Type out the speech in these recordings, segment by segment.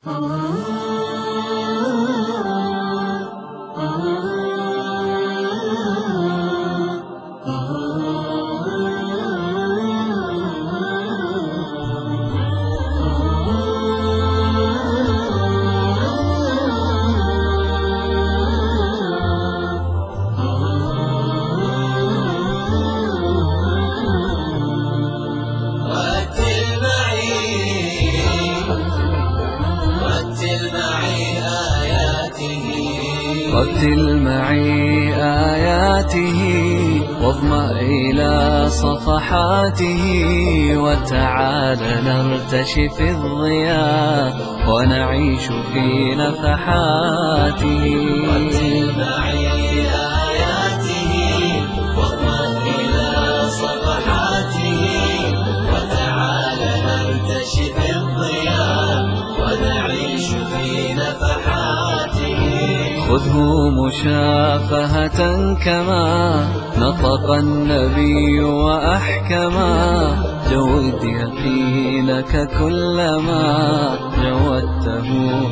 رتل معي آياته واضمأ إلى صفحاته، وتعال نرتشي في الضياء ونعيش في نفحاته. رتل معي آياته واضمأ إلى صفحاته، وتعال نرتشي في الضياء ونعيش في نفحاته. خذه مشافهة كما نطق النبي وأحكما، جود يقينك كلما جودته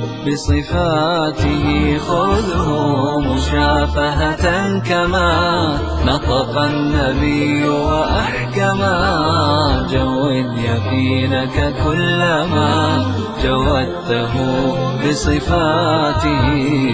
بصفاته. خذه مشافهة كما نطق النبي وأحكما، جود يقينك كلما جودته بصفاته.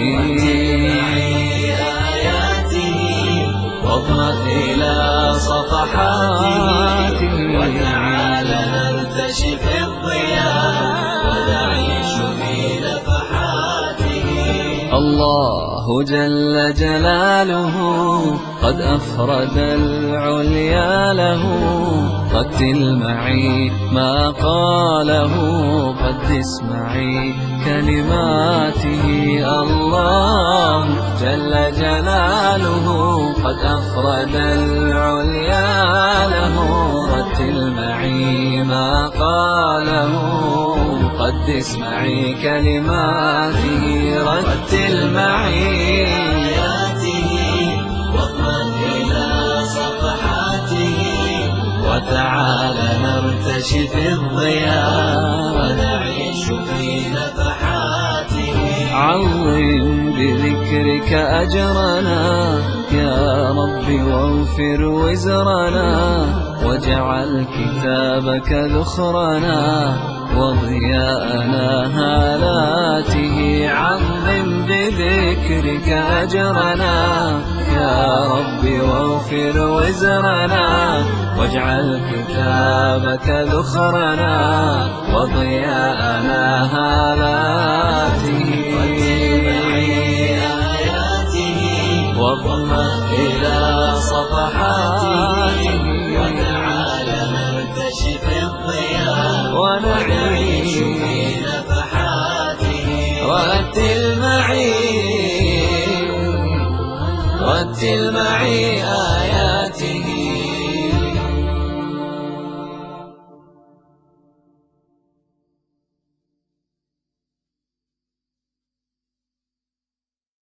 واضمأ إلى صفحاته، وتعال نرتشي في الضياء ونعيش في نفحاته. الله جل جلاله قد أفرد العليا له، رتل معي ما قاله قدس معي كلماته. الله جل جلاله قد أفرد العليا له، رتل معي ما قاله قدس معي كلماته. رتل معي آياته واضمأ إلى صفحاته، وتعال نرتشي في الضياء ونعيش في نفحاته. عظم بذكرك أجرنا يا رب واغفر وزرنا، واجعل كتابك ذخرنا وضياءنا هالاته. عظم بذكرك أجرنا يا رب واغفر وزرنا، واجعل كتابك ذخرنا وضياءنا هالاته. واضمأ إلى صفحاته، وتعال نرتشي في الضياء ونعيش في نفحاته. رتل معي